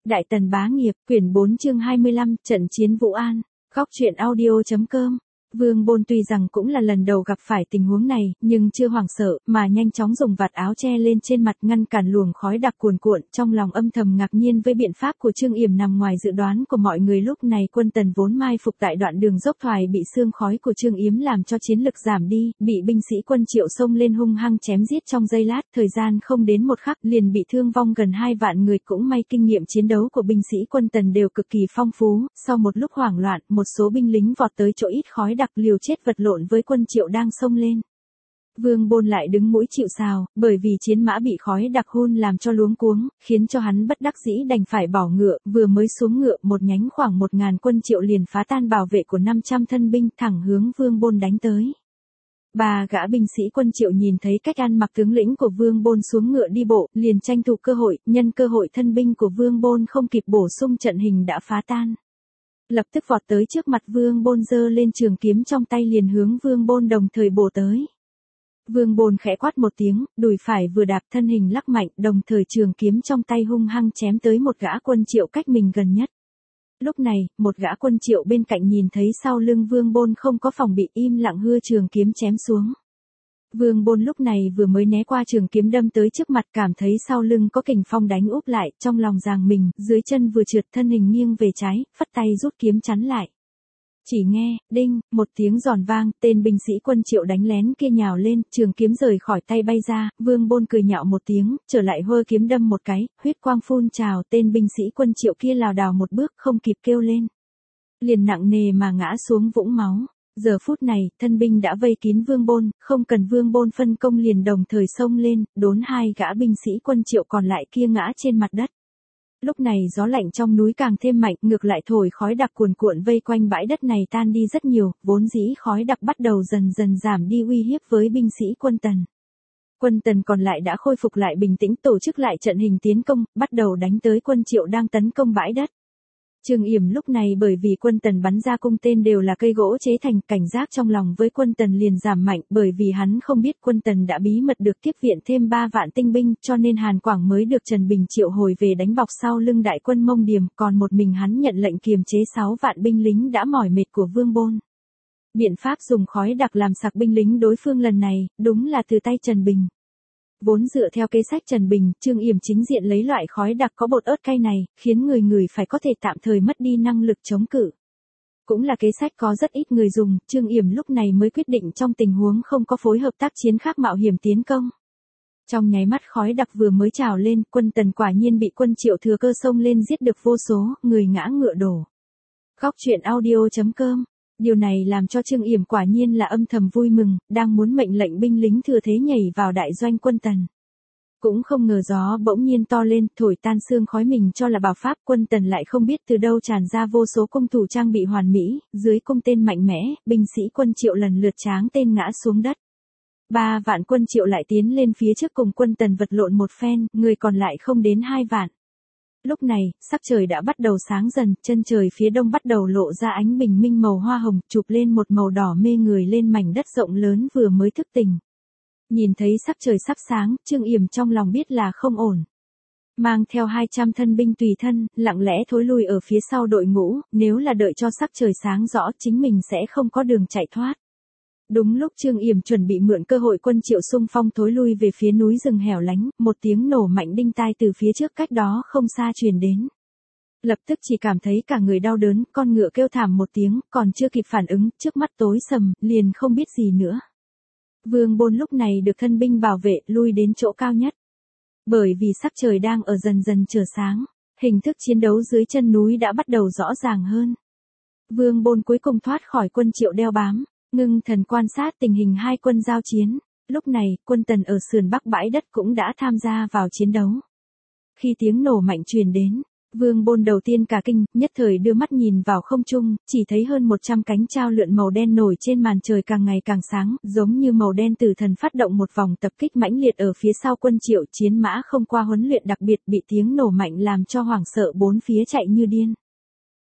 Đại Tần bá nghiệp, quyển 4 chương 25, trận chiến Vũ An. Góc truyện audio.com. Vương Bôn tuy rằng cũng là lần đầu gặp phải tình huống này, nhưng chưa hoảng sợ, mà nhanh chóng dùng vạt áo che lên trên mặt ngăn cản luồng khói đặc cuồn cuộn, trong lòng âm thầm ngạc nhiên với biện pháp của Trương Yểm nằm ngoài dự đoán của mọi người. Lúc này quân Tần vốn mai phục tại đoạn đường dốc thoải bị sương khói của Trương Yểm làm cho chiến lực giảm đi, bị binh sĩ quân Triệu xông lên hung hăng chém giết trong giây lát, thời gian không đến một khắc liền bị thương vong gần 2 vạn người. Cũng may kinh nghiệm chiến đấu của binh sĩ quân Tần đều cực kỳ phong phú, sau một lúc hoảng loạn, một số binh lính vọt tới chỗ ít khói đặc liều chết vật lộn với quân Triệu đang xông lên. Vương Bôn lại đứng mũi chịu sào, bởi vì chiến mã bị khói đặc hun làm cho luống cuống, khiến cho hắn bất đắc dĩ đành phải bỏ ngựa, vừa mới xuống ngựa một nhánh khoảng 1000 quân Triệu liền phá tan bảo vệ của 500 thân binh thẳng hướng Vương Bôn đánh tới. Ba gã binh sĩ quân Triệu nhìn thấy cách ăn mặc tướng lĩnh của Vương Bôn xuống ngựa đi bộ, liền tranh thủ cơ hội, nhân cơ hội thân binh của Vương Bôn không kịp bổ sung trận hình đã phá tan. Lập tức vọt tới trước mặt Vương Bôn giơ lên trường kiếm trong tay liền hướng Vương Bôn đồng thời bổ tới. Vương Bôn khẽ quát một tiếng, đùi phải vừa đạp thân hình lắc mạnh, đồng thời trường kiếm trong tay hung hăng chém tới một gã quân Triệu cách mình gần nhất. Lúc này, một gã quân Triệu bên cạnh nhìn thấy sau lưng Vương Bôn không có phòng bị, im lặng hưa trường kiếm chém xuống. Vương Bôn lúc này vừa mới né qua trường kiếm đâm tới trước mặt, cảm thấy sau lưng có kình phong đánh úp lại, trong lòng giằng mình, dưới chân vừa trượt thân hình nghiêng về trái, phất tay rút kiếm chắn lại. Chỉ nghe, đinh, một tiếng giòn vang, tên binh sĩ quân Triệu đánh lén kia nhào lên, trường kiếm rời khỏi tay bay ra, Vương Bôn cười nhạo một tiếng, trở lại hơ kiếm đâm một cái, huyết quang phun trào, tên binh sĩ quân Triệu kia lảo đảo một bước không kịp kêu lên. Liền nặng nề mà ngã xuống vũng máu. Giờ phút này, thân binh đã vây kín Vương Bôn, không cần Vương Bôn phân công liền đồng thời xông lên, đốn 2 gã binh sĩ quân Triệu còn lại kia ngã trên mặt đất. Lúc này gió lạnh trong núi càng thêm mạnh, ngược lại thổi khói đặc cuồn cuộn vây quanh bãi đất này tan đi rất nhiều, vốn dĩ khói đặc bắt đầu dần dần giảm đi uy hiếp với binh sĩ quân Tần. Quân Tần còn lại đã khôi phục lại bình tĩnh, tổ chức lại trận hình tiến công, bắt đầu đánh tới quân Triệu đang tấn công bãi đất. Trương Yểm lúc này bởi vì quân Tần bắn ra cung tên đều là cây gỗ chế thành, cảnh giác trong lòng với quân Tần liền giảm mạnh, bởi vì hắn không biết quân Tần đã bí mật được tiếp viện thêm 3 vạn tinh binh, cho nên Hàn Quảng mới được Trần Bình triệu hồi về đánh bọc sau lưng đại quân Mông Điềm, còn một mình hắn nhận lệnh kiềm chế 6 vạn binh lính đã mỏi mệt của Vương Bôn. Biện pháp dùng khói đặc làm sặc binh lính đối phương lần này, đúng là từ tay Trần Bình. Vốn dựa theo kế sách Trần Bình, Trương Yểm chính diện lấy loại khói đặc có bột ớt cay này, khiến người phải có thể tạm thời mất đi năng lực chống cự. Cũng là kế sách có rất ít người dùng, Trương Yểm lúc này mới quyết định trong tình huống không có phối hợp tác chiến khác mạo hiểm tiến công. Trong nháy mắt khói đặc vừa mới trào lên, quân Tần quả nhiên bị quân Triệu thừa cơ xông lên giết được vô số, người ngã ngựa đổ. Góc truyện audio.com. Điều này làm cho Trương Yểm quả nhiên là âm thầm vui mừng, đang muốn mệnh lệnh binh lính thừa thế nhảy vào đại doanh quân Tần. Cũng không ngờ gió bỗng nhiên to lên, thổi tan sương khói mình cho là bảo pháp, quân Tần lại không biết từ đâu tràn ra vô số cung thủ trang bị hoàn mỹ, dưới cung tên mạnh mẽ, binh sĩ quân Triệu lần lượt tráng tên ngã xuống đất. 3 vạn quân Triệu lại tiến lên phía trước cùng quân Tần vật lộn một phen, người còn lại không đến 2 vạn. Lúc này, sắc trời đã bắt đầu sáng dần, chân trời phía đông bắt đầu lộ ra ánh bình minh màu hoa hồng, chụp lên một màu đỏ mê người lên mảnh đất rộng lớn vừa mới thức tỉnh. Nhìn thấy sắc trời sắp sáng, Trương Yểm trong lòng biết là không ổn. Mang theo 200 thân binh tùy thân, lặng lẽ thối lui ở phía sau đội ngũ, nếu là đợi cho sắc trời sáng rõ chính mình sẽ không có đường chạy thoát. Đúng lúc Trương Yểm chuẩn bị mượn cơ hội quân Triệu xung phong thối lui về phía núi rừng hẻo lánh, một tiếng nổ mạnh đinh tai từ phía trước cách đó không xa truyền đến. Lập tức chỉ cảm thấy cả người đau đớn, con ngựa kêu thảm một tiếng, còn chưa kịp phản ứng, trước mắt tối sầm, liền không biết gì nữa. Vương Bôn lúc này được thân binh bảo vệ, lui đến chỗ cao nhất. Bởi vì sắc trời đang ở dần dần trở sáng, hình thức chiến đấu dưới chân núi đã bắt đầu rõ ràng hơn. Vương Bôn cuối cùng thoát khỏi quân Triệu đeo bám. Ngưng thần quan sát tình hình hai quân giao chiến, lúc này, quân Tần ở sườn bắc bãi đất cũng đã tham gia vào chiến đấu. Khi tiếng nổ mạnh truyền đến, Vương Bôn đầu tiên cả kinh, nhất thời đưa mắt nhìn vào không trung, chỉ thấy hơn 100 cánh trao lượn màu đen nổi trên màn trời càng ngày càng sáng, giống như màu đen tử thần phát động một vòng tập kích mãnh liệt ở phía sau quân Triệu, chiến mã không qua huấn luyện đặc biệt bị tiếng nổ mạnh làm cho hoảng sợ bốn phía chạy như điên.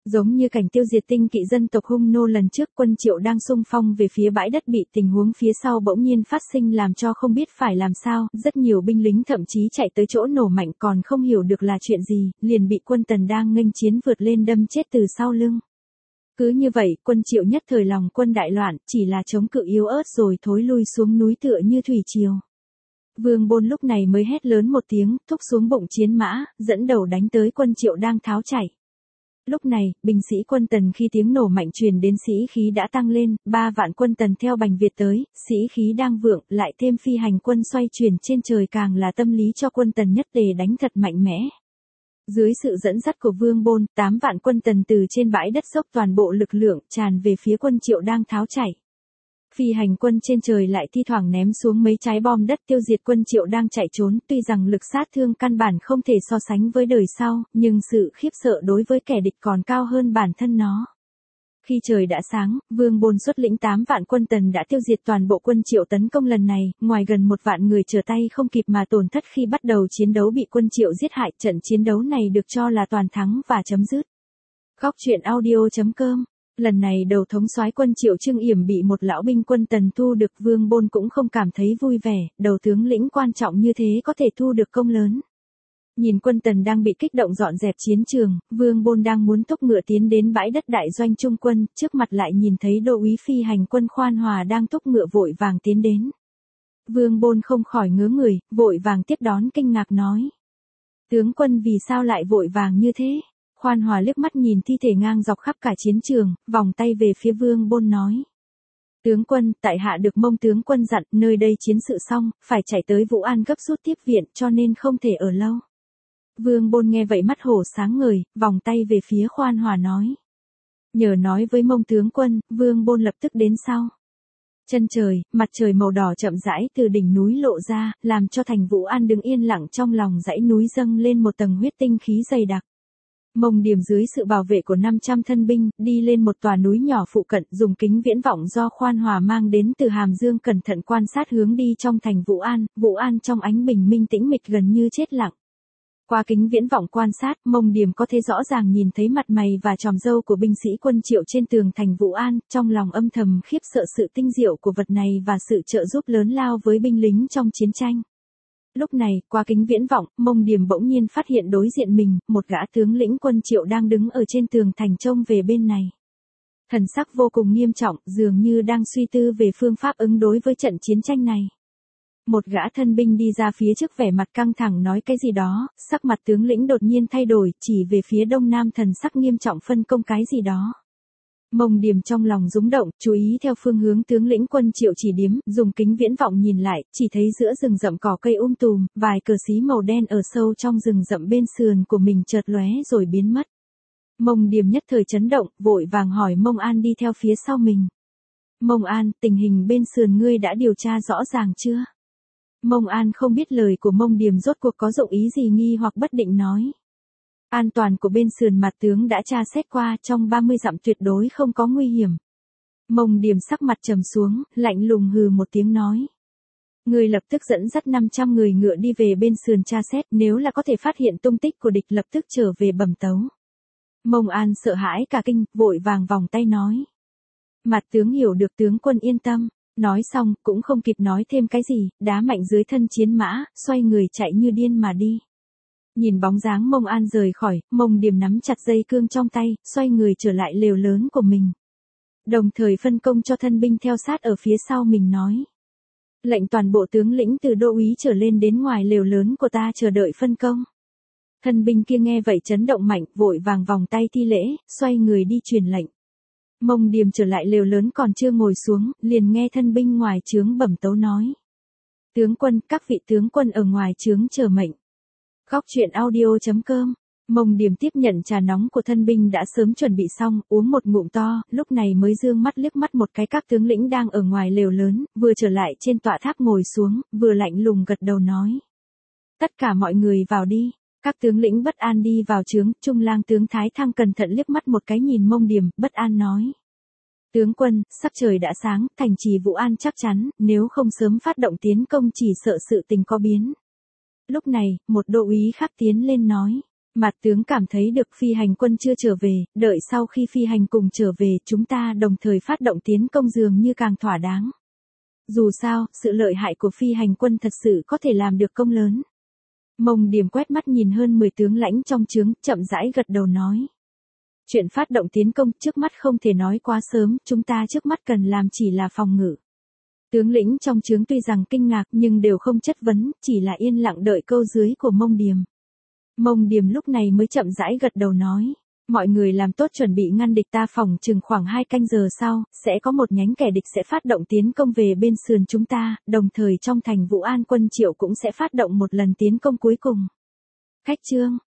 Giống như cảnh tiêu diệt tinh kỵ dân tộc Hung Nô lần trước, quân Triệu đang xung phong về phía bãi đất bị tình huống phía sau bỗng nhiên phát sinh làm cho không biết phải làm sao, rất nhiều binh lính thậm chí chạy tới chỗ nổ mạnh còn không hiểu được là chuyện gì, liền bị quân Tần đang nghênh chiến vượt lên đâm chết từ sau lưng. Cứ như vậy, quân Triệu nhất thời lòng quân đại loạn, chỉ là chống cự yếu ớt rồi thối lui xuống núi tựa như thủy triều. Vương Bôn lúc này mới hét lớn một tiếng, thúc xuống bụng chiến mã, dẫn đầu đánh tới quân Triệu đang tháo chạy. Lúc này, binh sĩ quân Tần khi tiếng nổ mạnh truyền đến sĩ khí đã tăng lên, 3 vạn quân Tần theo Bành Việt tới, sĩ khí đang vượng, lại thêm phi hành quân xoay chuyển trên trời càng là tâm lý cho quân Tần nhất tề đánh thật mạnh mẽ. Dưới sự dẫn dắt của Vương Bôn, 8 vạn quân Tần từ trên bãi đất dốc toàn bộ lực lượng tràn về phía quân Triệu đang tháo chạy. Phi hành quân trên trời lại thi thoảng ném xuống mấy trái bom đất tiêu diệt quân Triệu đang chạy trốn, tuy rằng lực sát thương căn bản không thể so sánh với đời sau, nhưng sự khiếp sợ đối với kẻ địch còn cao hơn bản thân nó. Khi trời đã sáng, Vương Bôn xuất lĩnh 8 vạn quân Tần đã tiêu diệt toàn bộ quân Triệu tấn công lần này, ngoài gần 1 vạn người trở tay không kịp mà tổn thất khi bắt đầu chiến đấu bị quân Triệu giết hại, trận chiến đấu này được cho là toàn thắng và chấm dứt. Góc truyện audio.com. Lần này đầu thống soái quân Triệu Trương Yểm bị một lão binh quân Tần thu được, Vương Bôn cũng không cảm thấy vui vẻ, đầu tướng lĩnh quan trọng như thế có thể thu được công lớn. Nhìn quân Tần đang bị kích động dọn dẹp chiến trường, Vương Bôn đang muốn thúc ngựa tiến đến bãi đất đại doanh trung quân, trước mặt lại nhìn thấy đô úy phi hành quân Khoan Hòa đang thúc ngựa vội vàng tiến đến. Vương Bôn không khỏi ngớ người, vội vàng tiếp đón kinh ngạc nói: "Tướng quân vì sao lại vội vàng như thế?" Khoan Hòa liếc mắt nhìn thi thể ngang dọc khắp cả chiến trường, vòng tay về phía Vương Bôn nói: "Tướng quân, tại hạ được Mông tướng quân dặn, nơi đây chiến sự xong, phải chạy tới Vũ An gấp rút tiếp viện, cho nên không thể ở lâu." Vương Bôn nghe vậy mắt hổ sáng ngời, vòng tay về phía Khoan Hòa nói: "Nhờ nói với Mông tướng quân." Vương Bôn lập tức đến sau. Chân trời, mặt trời màu đỏ chậm rãi từ đỉnh núi lộ ra, làm cho thành Vũ An đứng yên lặng trong lòng dãy núi dâng lên một tầng huyết tinh khí dày đặc. Mông Điểm dưới sự bảo vệ của 500 thân binh, đi lên một tòa núi nhỏ phụ cận, dùng kính viễn vọng do Khoan Hòa mang đến từ Hàm Dương cẩn thận quan sát hướng đi trong thành Vũ An trong ánh bình minh tĩnh mịch gần như chết lặng. Qua kính viễn vọng quan sát, Mông Điểm có thể rõ ràng nhìn thấy mặt mày và tròm râu của binh sĩ quân Triệu trên tường thành Vũ An, trong lòng âm thầm khiếp sợ sự tinh diệu của vật này và sự trợ giúp lớn lao với binh lính trong chiến tranh. Lúc này, qua kính viễn vọng, Mông Điểm bỗng nhiên phát hiện đối diện mình, một gã tướng lĩnh quân Triệu đang đứng ở trên tường thành trông về bên này. Thần sắc vô cùng nghiêm trọng, dường như đang suy tư về phương pháp ứng đối với trận chiến tranh này. Một gã thân binh đi ra phía trước vẻ mặt căng thẳng nói cái gì đó, sắc mặt tướng lĩnh đột nhiên thay đổi, chỉ về phía đông nam thần sắc nghiêm trọng phân công cái gì đó. Mông Điểm trong lòng rúng động, chú ý theo phương hướng tướng lĩnh quân Triệu chỉ điếm, dùng kính viễn vọng nhìn lại, chỉ thấy giữa rừng rậm cỏ cây tùm, vài cờ xí màu đen ở sâu trong rừng rậm bên sườn của mình chợt lóe rồi biến mất. Mông Điểm nhất thời chấn động, vội vàng hỏi Mông An đi theo phía sau mình: "Mông An, tình hình bên sườn ngươi đã điều tra rõ ràng chưa?" Mông An không biết lời của Mông Điểm rốt cuộc có dụng ý gì, nghi hoặc bất định nói: "An toàn của bên sườn mặt tướng đã tra xét qua, trong 30 dặm tuyệt đối không có nguy hiểm." Mông Điểm sắc mặt trầm xuống, lạnh lùng hừ một tiếng nói: "Người lập tức dẫn dắt 500 người ngựa đi về bên sườn tra xét, nếu là có thể phát hiện tung tích của địch lập tức trở về bẩm tấu." Mông An sợ hãi cả kinh, vội vàng vòng tay nói: "Mặt tướng hiểu được, tướng quân yên tâm." Nói xong, cũng không kịp nói thêm cái gì, đá mạnh dưới thân chiến mã, xoay người chạy như điên mà đi. Nhìn bóng dáng Mông An rời khỏi, Mông Điểm nắm chặt dây cương trong tay, xoay người trở lại lều lớn của mình. Đồng thời phân công cho thân binh theo sát ở phía sau mình nói: "Lệnh toàn bộ tướng lĩnh từ đô úy trở lên đến ngoài lều lớn của ta chờ đợi phân công." Thân binh kia nghe vậy chấn động mạnh, vội vàng vòng tay thi lễ, xoay người đi truyền lệnh. Mông Điểm trở lại lều lớn còn chưa ngồi xuống, liền nghe thân binh ngoài trướng bẩm tấu nói: "Tướng quân, các vị tướng quân ở ngoài trướng chờ mệnh." Góc truyện audio.com. Mông Điểm tiếp nhận trà nóng của thân binh đã sớm chuẩn bị xong, uống một ngụm to, lúc này mới dương mắt liếc mắt một cái các tướng lĩnh đang ở ngoài lều lớn, vừa trở lại trên tọa tháp ngồi xuống, vừa lạnh lùng gật đầu nói: "Tất cả mọi người vào đi." Các tướng lĩnh bất an đi vào trướng, Trung lang tướng Thái Thăng cẩn thận liếc mắt một cái nhìn Mông Điểm, bất an nói: "Tướng quân, sắc trời đã sáng, thành trì Vũ An chắc chắn, nếu không sớm phát động tiến công chỉ sợ sự tình có biến." Lúc này, một đô úy khác tiến lên nói: Mạt tướng cảm thấy được phi hành quân chưa trở về, đợi sau khi phi hành cùng trở về chúng ta đồng thời phát động tiến công dường như càng thỏa đáng. Dù sao, sự lợi hại của phi hành quân thật sự có thể làm được công lớn. Mông Điềm quét mắt nhìn hơn 10 tướng lãnh trong trướng, chậm rãi gật đầu nói. Chuyện phát động tiến công trước mắt không thể nói quá sớm, chúng ta trước mắt cần làm chỉ là phòng ngự. Tướng lĩnh trong trướng tuy rằng kinh ngạc nhưng đều không chất vấn, chỉ là yên lặng đợi câu dưới của Mông Điềm. Mông Điềm lúc này mới chậm rãi gật đầu nói. Mọi người làm tốt chuẩn bị ngăn địch, ta phòng chừng khoảng 2 canh giờ sau, sẽ có một nhánh kẻ địch sẽ phát động tiến công về bên sườn chúng ta, đồng thời trong thành Vũ An quân Triệu cũng sẽ phát động một lần tiến công cuối cùng. Khách trương,